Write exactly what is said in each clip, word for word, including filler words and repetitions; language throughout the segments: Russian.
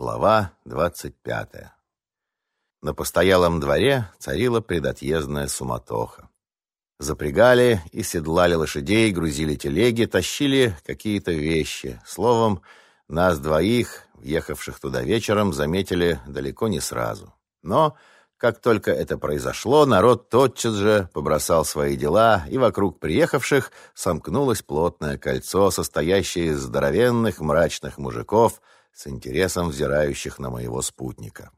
Глава двадцать пятая. На постоялом дворе царила предотъездная суматоха. Запрягали и седлали лошадей, грузили телеги, тащили какие-то вещи. Словом, нас двоих, въехавших туда вечером, заметили далеко не сразу. Но, как только это произошло, народ тотчас же побросал свои дела, и вокруг приехавших сомкнулось плотное кольцо, состоящее из здоровенных мрачных мужиков, с интересом взирающих на моего спутника.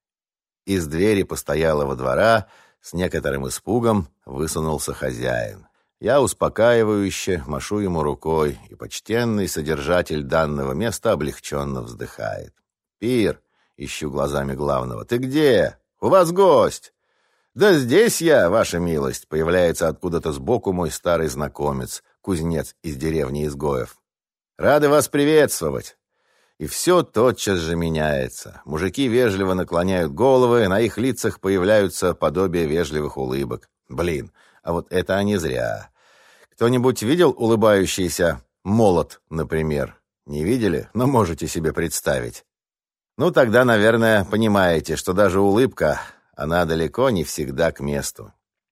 Из двери постоялого двора с некоторым испугом высунулся хозяин. Я успокаивающе машу ему рукой, и почтенный содержатель данного места облегченно вздыхает. «Пир!» — ищу глазами главного. «Ты где? У вас гость!» «Да здесь я, ваша милость!» — появляется откуда-то сбоку мой старый знакомец, кузнец из деревни изгоев. «Рады вас приветствовать!» И все тотчас же меняется. Мужики вежливо наклоняют головы, на их лицах появляются подобия вежливых улыбок. Блин, а вот это они зря. Кто-нибудь видел улыбающийся молот, например? Не видели? Но можете себе представить. Ну, тогда, наверное, понимаете, что даже улыбка, она далеко не всегда к месту.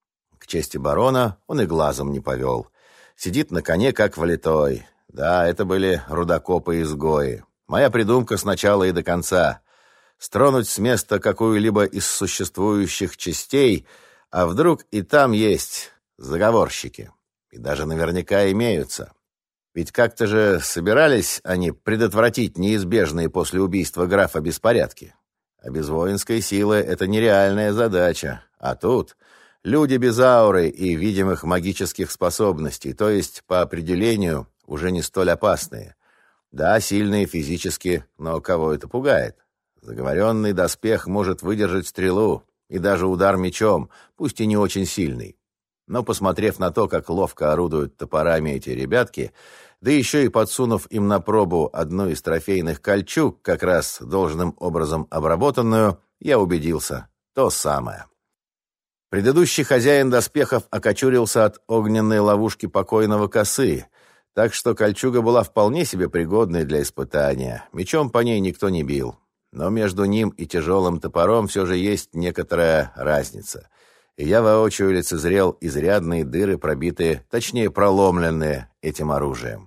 К чести барона он и глазом не повел. Сидит на коне, как влитой. Да, это были рудокопы-изгои. Моя придумка с начала и до конца. Стронуть с места какую-либо из существующих частей, а вдруг и там есть заговорщики. И даже наверняка имеются. Ведь как-то же собирались они предотвратить неизбежные после убийства графа беспорядки. А без воинской силы это нереальная задача. А тут люди без ауры и видимых магических способностей, то есть, по определению, уже не столь опасные. Да, сильные физически, но кого это пугает? Заговоренный доспех может выдержать стрелу и даже удар мечом, пусть и не очень сильный. Но, посмотрев на то, как ловко орудуют топорами эти ребятки, да еще и подсунув им на пробу одну из трофейных кольчуг, как раз должным образом обработанную, я убедился — то самое. Предыдущий хозяин доспехов окочурился от огненной ловушки покойного косы, так что кольчуга была вполне себе пригодной для испытания. Мечом по ней никто не бил. Но между ним и тяжелым топором все же есть некоторая разница. И я воочию лицезрел изрядные дыры, пробитые, точнее проломленные этим оружием.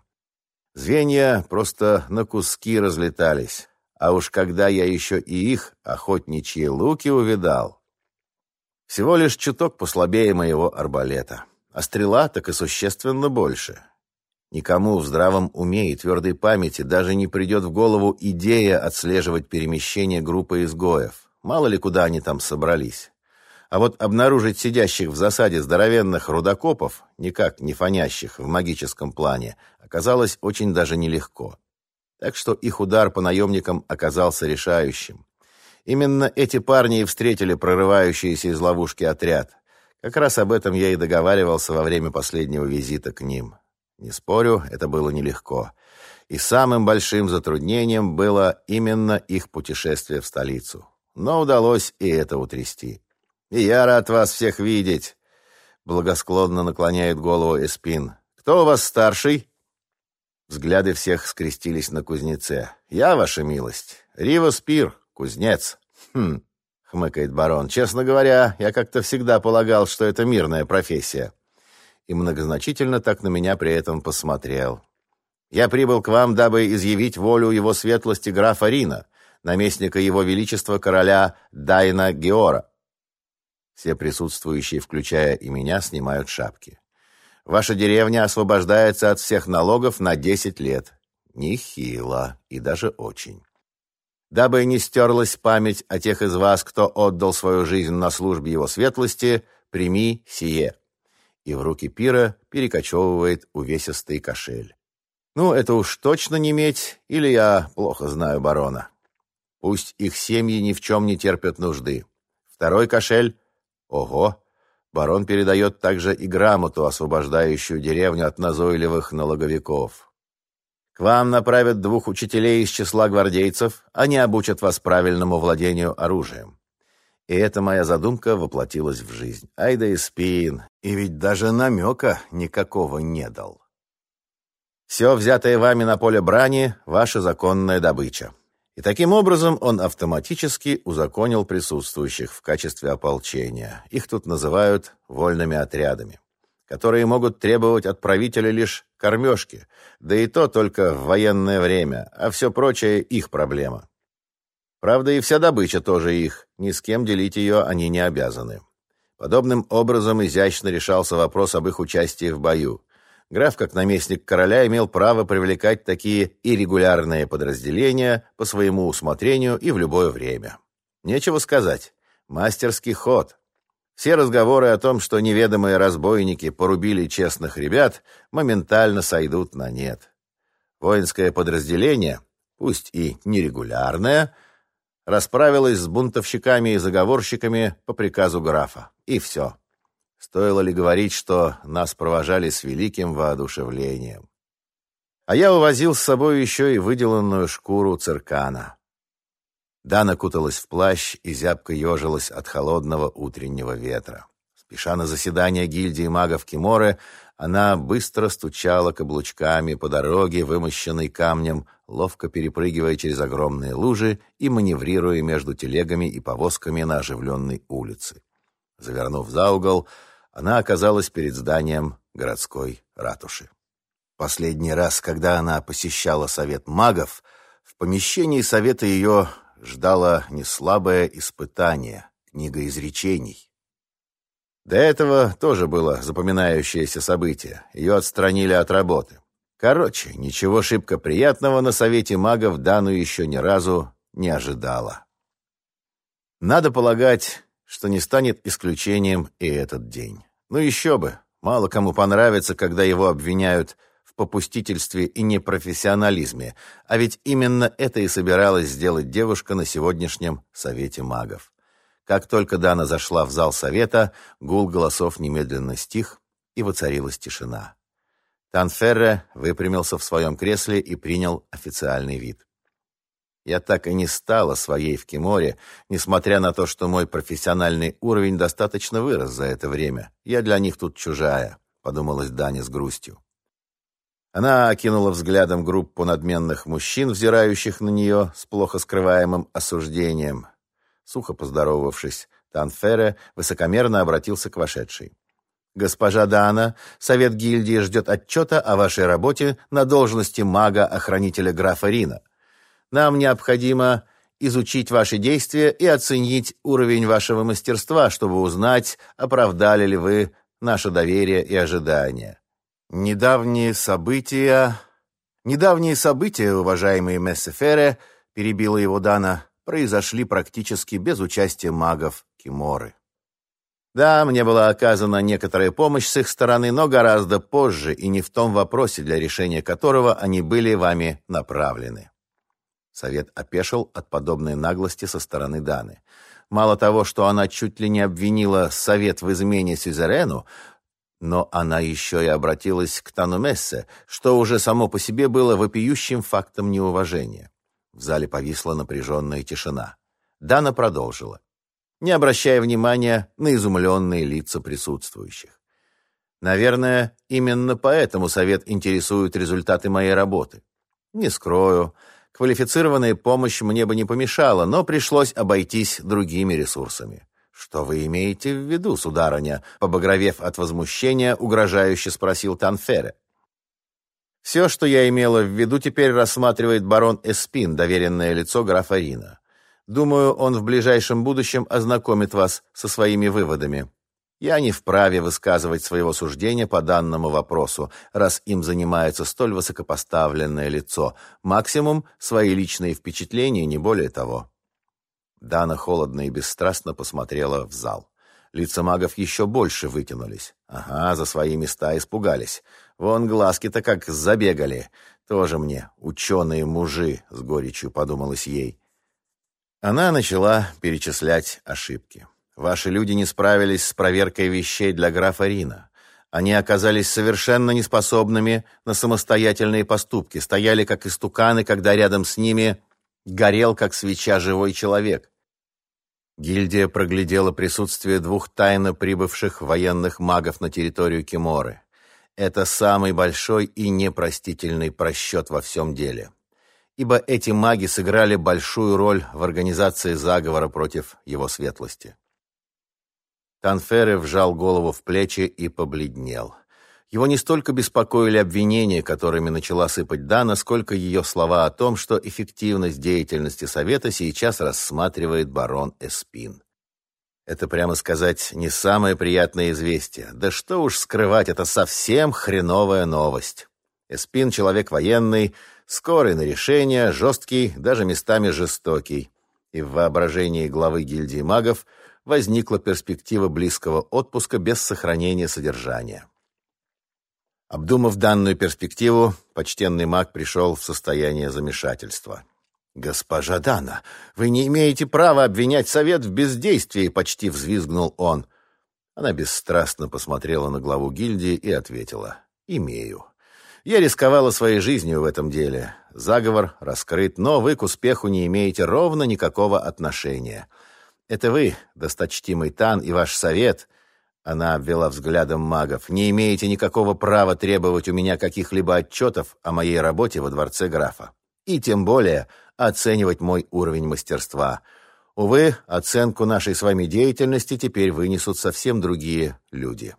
Звенья просто на куски разлетались. А уж когда я еще и их охотничьи луки увидал. Всего лишь чуток послабее моего арбалета. А стрела так и существенно больше. Никому в здравом уме и твердой памяти даже не придет в голову идея отслеживать перемещение группы изгоев. Мало ли куда они там собрались. А вот обнаружить сидящих в засаде здоровенных рудокопов, никак не фонящих в магическом плане, оказалось очень даже нелегко. Так что их удар по наемникам оказался решающим. Именно эти парни и встретили прорывающийся из ловушки отряд. Как раз об этом я и договаривался во время последнего визита к ним. Не спорю, это было нелегко. И самым большим затруднением было именно их путешествие в столицу. Но удалось и это утрясти. «И я рад вас всех видеть», — благосклонно наклоняет голову Эспин. «Кто у вас старший?» Взгляды всех скрестились на кузнеце. «Я, ваша милость, Ривас Пир, кузнец». «Хм», — хмыкает барон. «Честно говоря, я как-то всегда полагал, что это мирная профессия». И многозначительно так на меня при этом посмотрел. «Я прибыл к вам, дабы изъявить волю его светлости графа Рина, наместника его величества короля Дайна Геора». Все присутствующие, включая и меня, снимают шапки. «Ваша деревня освобождается от всех налогов на десять лет». Нехило, и даже очень. «Дабы не стерлась память о тех из вас, кто отдал свою жизнь на службе его светлости, прими сие». И в руки Пира перекочевывает увесистый кошель. Ну, это уж точно не медь, или я плохо знаю барона. Пусть их семьи ни в чем не терпят нужды. Второй кошель. Ого! Барон передает также и грамоту, освобождающую деревню от назойливых налоговиков. К вам направят двух учителей из числа гвардейцев, они обучат вас правильному владению оружием. И эта моя задумка воплотилась в жизнь. Ай да Эспин, и ведь даже намека никакого не дал. Все взятое вами на поле брани — ваша законная добыча. И таким образом он автоматически узаконил присутствующих в качестве ополчения. Их тут называют вольными отрядами, которые могут требовать от правителя лишь кормежки, да и то только в военное время, а все прочее их проблема. Правда, и вся добыча тоже их, ни с кем делить ее они не обязаны. Подобным образом изящно решался вопрос об их участии в бою. Граф, как наместник короля, имел право привлекать такие иррегулярные подразделения по своему усмотрению и в любое время. Нечего сказать, мастерский ход. Все разговоры о том, что неведомые разбойники порубили честных ребят, моментально сойдут на нет. Воинское подразделение, пусть и нерегулярное, расправилась с бунтовщиками и заговорщиками по приказу графа. И все. Стоило ли говорить, что нас провожали с великим воодушевлением. А я увозил с собой еще и выделанную шкуру циркана. Дана куталась в плащ и зябко ежилась от холодного утреннего ветра. Спеша на заседание гильдии магов Киморы, она быстро стучала каблучками по дороге, вымощенной камнем, ловко перепрыгивая через огромные лужи и маневрируя между телегами и повозками на оживленной улице. Завернув за угол, она оказалась перед зданием городской ратуши. Последний раз, когда она посещала совет магов, в помещении совета ее ждало неслабое испытание — книга изречений. До этого тоже было запоминающееся событие. Ее отстранили от работы. Короче, ничего шибко приятного на совете магов Дану еще ни разу не ожидала. Надо полагать, что не станет исключением и этот день. Ну еще бы, мало кому понравится, когда его обвиняют в попустительстве и непрофессионализме, а ведь именно это и собиралась сделать девушка на сегодняшнем совете магов. Как только Дана зашла в зал совета, гул голосов немедленно стих, и воцарилась тишина. Танферре выпрямился в своем кресле и принял официальный вид. Я так и не стала своей в Киморе, несмотря на то, что мой профессиональный уровень достаточно вырос за это время. Я для них тут чужая, подумалась Дане с грустью. Она окинула взглядом группу надменных мужчин, взирающих на нее с плохо скрываемым осуждением. Сухо поздоровавшись, Танферре высокомерно обратился к вошедшей. «Госпожа Дана, совет гильдии ждет отчета о вашей работе на должности мага-охранителя графа Рина. Нам необходимо изучить ваши действия и оценить уровень вашего мастерства, чтобы узнать, оправдали ли вы наше доверие и ожидания. Недавние события... Недавние события, уважаемый Мессефере, перебила его Дана, произошли практически без участия магов Киморы. Да, мне была оказана некоторая помощь с их стороны, но гораздо позже и не в том вопросе, для решения которого они были вами направлены. Совет опешил от подобной наглости со стороны Даны. Мало того, что она чуть ли не обвинила совет в измене сюзерену, но она еще и обратилась к Танумессе, что уже само по себе было вопиющим фактом неуважения. В зале повисла напряженная тишина. Дана продолжила, не обращая внимания на изумленные лица присутствующих. Наверное, именно поэтому совет интересует результаты моей работы. Не скрою, квалифицированная помощь мне бы не помешала, но пришлось обойтись другими ресурсами. Что вы имеете в виду, сударыня? Побагровев от возмущения, угрожающе спросил Танферре. Все, что я имела в виду, теперь рассматривает барон Эспин, доверенное лицо графа Рина. Думаю, он в ближайшем будущем ознакомит вас со своими выводами. Я не вправе высказывать своего суждения по данному вопросу, раз им занимается столь высокопоставленное лицо. Максимум — свои личные впечатления, не более того. Дана холодно и бесстрастно посмотрела в зал. Лица магов еще больше вытянулись. Ага, за свои места испугались. Вон глазки-то как забегали. Тоже мне ученые-мужи, с горечью подумалось ей. Она начала перечислять ошибки. Ваши люди не справились с проверкой вещей для графа Рина. Они оказались совершенно неспособными на самостоятельные поступки, стояли как истуканы, когда рядом с ними горел, как свеча, живой человек. Гильдия проглядела присутствие двух тайно прибывших военных магов на территорию Киморы. Это самый большой и непростительный просчет во всем деле. ибо эти маги сыграли большую роль в организации заговора против его светлости. Танфере вжал голову в плечи и побледнел. Его не столько беспокоили обвинения, которыми начала сыпать Дана, сколько ее слова о том, что эффективность деятельности Совета сейчас рассматривает барон Эспин. Это, прямо сказать, не самое приятное известие. Да что уж скрывать, это совсем хреновая новость. Эспин — человек военный, скорый на решение, жесткий, даже местами жестокий. И в воображении главы гильдии магов возникла перспектива близкого отпуска без сохранения содержания. Обдумав данную перспективу, почтенный маг пришел в состояние замешательства. «Госпожа Дана, вы не имеете права обвинять совет в бездействии!» — почти взвизгнул он. Она бесстрастно посмотрела на главу гильдии и ответила: «Имею. Я рисковала своей жизнью в этом деле. Заговор раскрыт, но вы к успеху не имеете ровно никакого отношения. Это вы, досточтимый Тан, и ваш совет, она обвела взглядом магов, не имеете никакого права требовать у меня каких-либо отчетов о моей работе во дворце графа. И тем более оценивать мой уровень мастерства. Увы, оценку нашей с вами деятельности теперь вынесут совсем другие люди».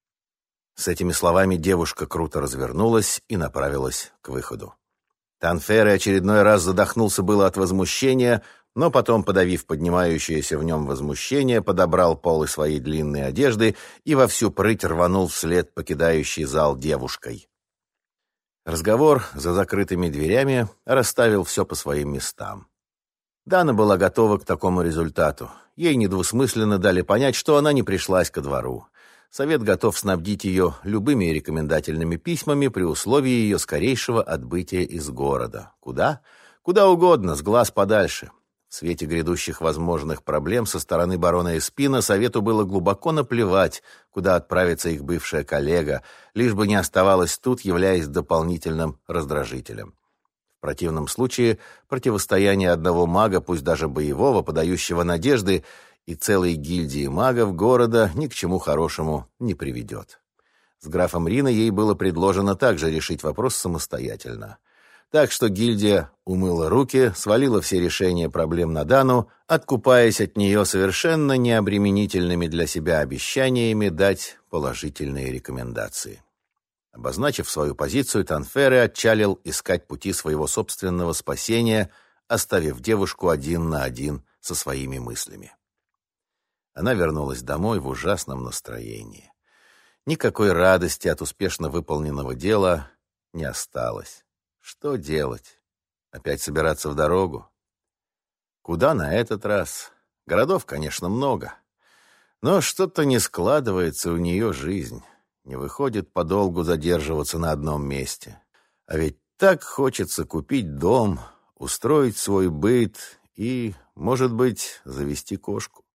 С этими словами девушка круто развернулась и направилась к выходу. Танфере очередной раз задохнулся было от возмущения, но потом, подавив поднимающееся в нем возмущение, подобрал полы своей длинной одежды и во всю прыть рванул вслед покидающий зал девушкой. Разговор за закрытыми дверями расставил все по своим местам. Дана была готова к такому результату. Ей недвусмысленно дали понять, что она не пришлась ко двору. Совет готов снабдить ее любыми рекомендательными письмами при условии ее скорейшего отбытия из города. Куда? Куда угодно, с глаз подальше. В свете грядущих возможных проблем со стороны барона Эспина совету было глубоко наплевать, куда отправится их бывшая коллега, лишь бы не оставалась тут, являясь дополнительным раздражителем. В противном случае противостояние одного мага, пусть даже боевого, подающего надежды, и целой гильдии магов города ни к чему хорошему не приведет. С графом Рино ей было предложено также решить вопрос самостоятельно. Так что гильдия умыла руки, свалила все решения проблем на Дану, откупаясь от нее совершенно необременительными для себя обещаниями дать положительные рекомендации. Обозначив свою позицию, Танфере отчалил искать пути своего собственного спасения, оставив девушку один на один со своими мыслями. Она вернулась домой в ужасном настроении. Никакой радости от успешно выполненного дела не осталось. Что делать? Опять собираться в дорогу? Куда на этот раз? Городов, конечно, много. Но что-то не складывается у нее жизнь. Не выходит подолгу задерживаться на одном месте. А ведь так хочется купить дом, устроить свой быт и, может быть, завести кошку.